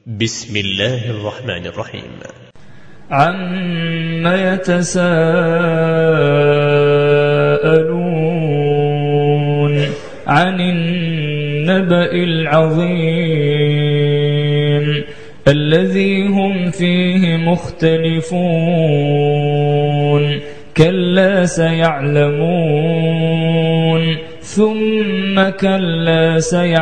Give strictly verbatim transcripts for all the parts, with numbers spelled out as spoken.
بسم الله الرحمن الرحيم. عم يتساءلون عن النبأ العظيم الذي هم فيه مختلفون كلا سيعلمون ثم كلا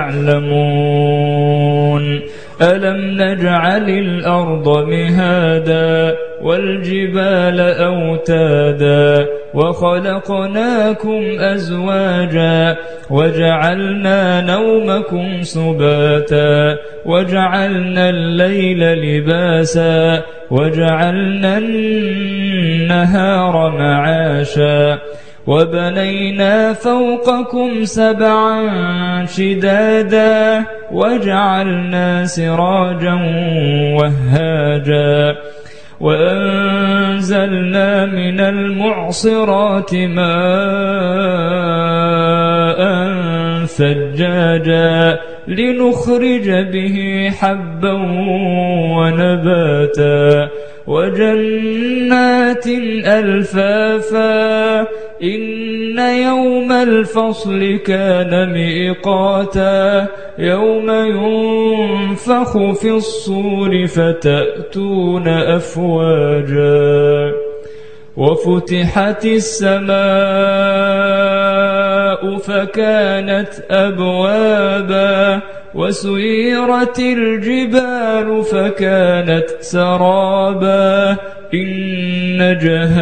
سيعلمون ألم نجعل الأرض مهادا والجبال أوتادا وخلقناكم أزواجا وجعلنا نومكم سباتا وجعلنا الليل لباسا وجعلنا النهار معاشا وبنينا فوقكم سبعا شدادا وجعلنا سراجا وهاجا وأنزلنا من المعصرات ماء ثجاجا لنخرج به حبا ونباتا وجنات ألفافا إن يوم الفصل كان ميقاتا يوم ينفخ في الصور فتأتون أفواجا وفتحت السماء فكانت أبوابا وسيرت الجبال فكانت سرابا إن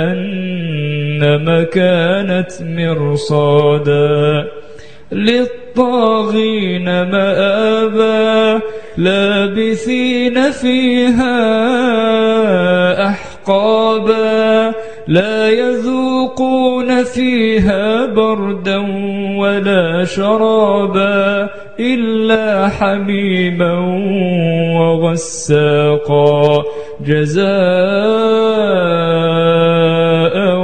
جهنم كانت مرصادا للطاغين مآبا لابثين فيها أحقابا لا يذوقون فيها بردا ولا شرابا إلا حميما وغساقا جزاء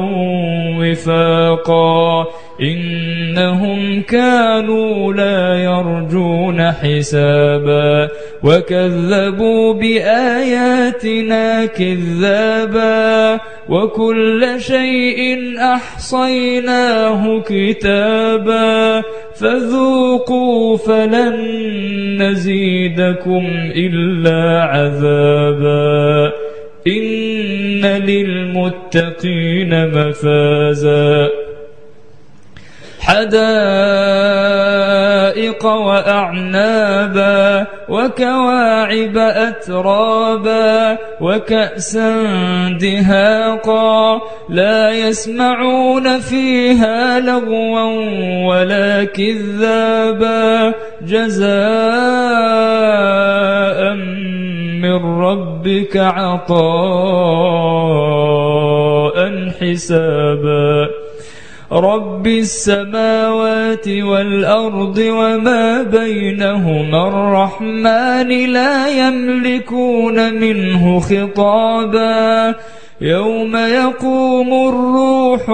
وفاقا إنهم كانوا لا يرجون حسابا وكذبوا بآياتنا كذابا وكل شيء أحصيناه كتابا فذوقوا فلن نزيدكم إلا عذابا إن للمتقين مفازا حدائق وأعنابا وكواعب أترابا وكأسا دهاقا لا يسمعون فيها لغوا ولا كذابا جزاء من ربك عطاء حسابا رب السماوات والأرض وما بينهما الرحمن لا يملكون منه خطابا يوم يقوم الروح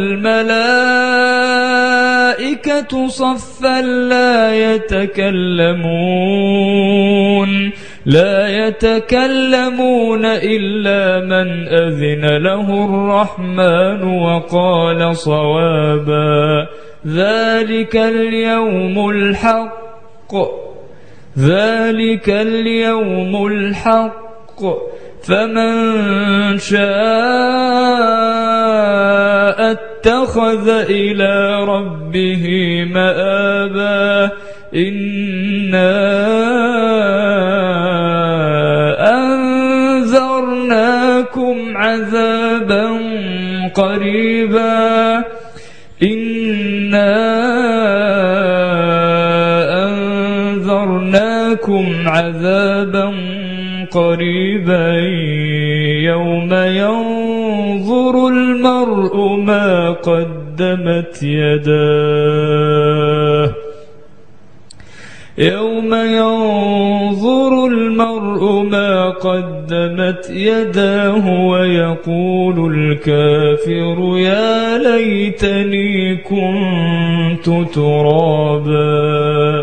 والملائكة صفا لا يتكلمون لا يتكلمون إلا من أذن له الرحمن وقال صوابا ذلك اليوم الحق ذلك اليوم الحق فمن شاء اتخذ إلى ربه مآبا إنا أنذرناكم عذابا قريبا إنا أنذرناكم عذابا قريبا يوم ينظر المرء ما قدمت يداه يوم ينظر المرء ما قدمت يداه ويقول الكافر يا ليتني كنت ترابا